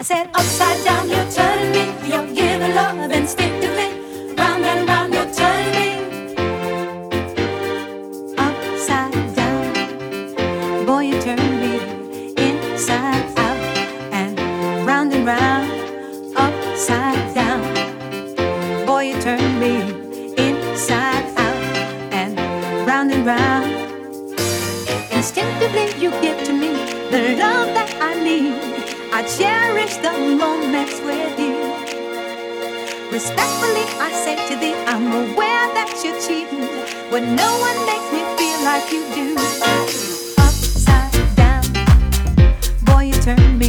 Said upside down, you're turning me. You're giving love instinctively. Round and round, you're turning me. Upside down, boy, you turn me inside out and round and round. Upside down, boy, you turn me inside out and round. Instinctively, you give to me the love that I need. I cherish the moments with you. Respectfully, I say to thee, I'm aware that you're cheating when no one makes me feel like you do. Upside down, boy, you turn me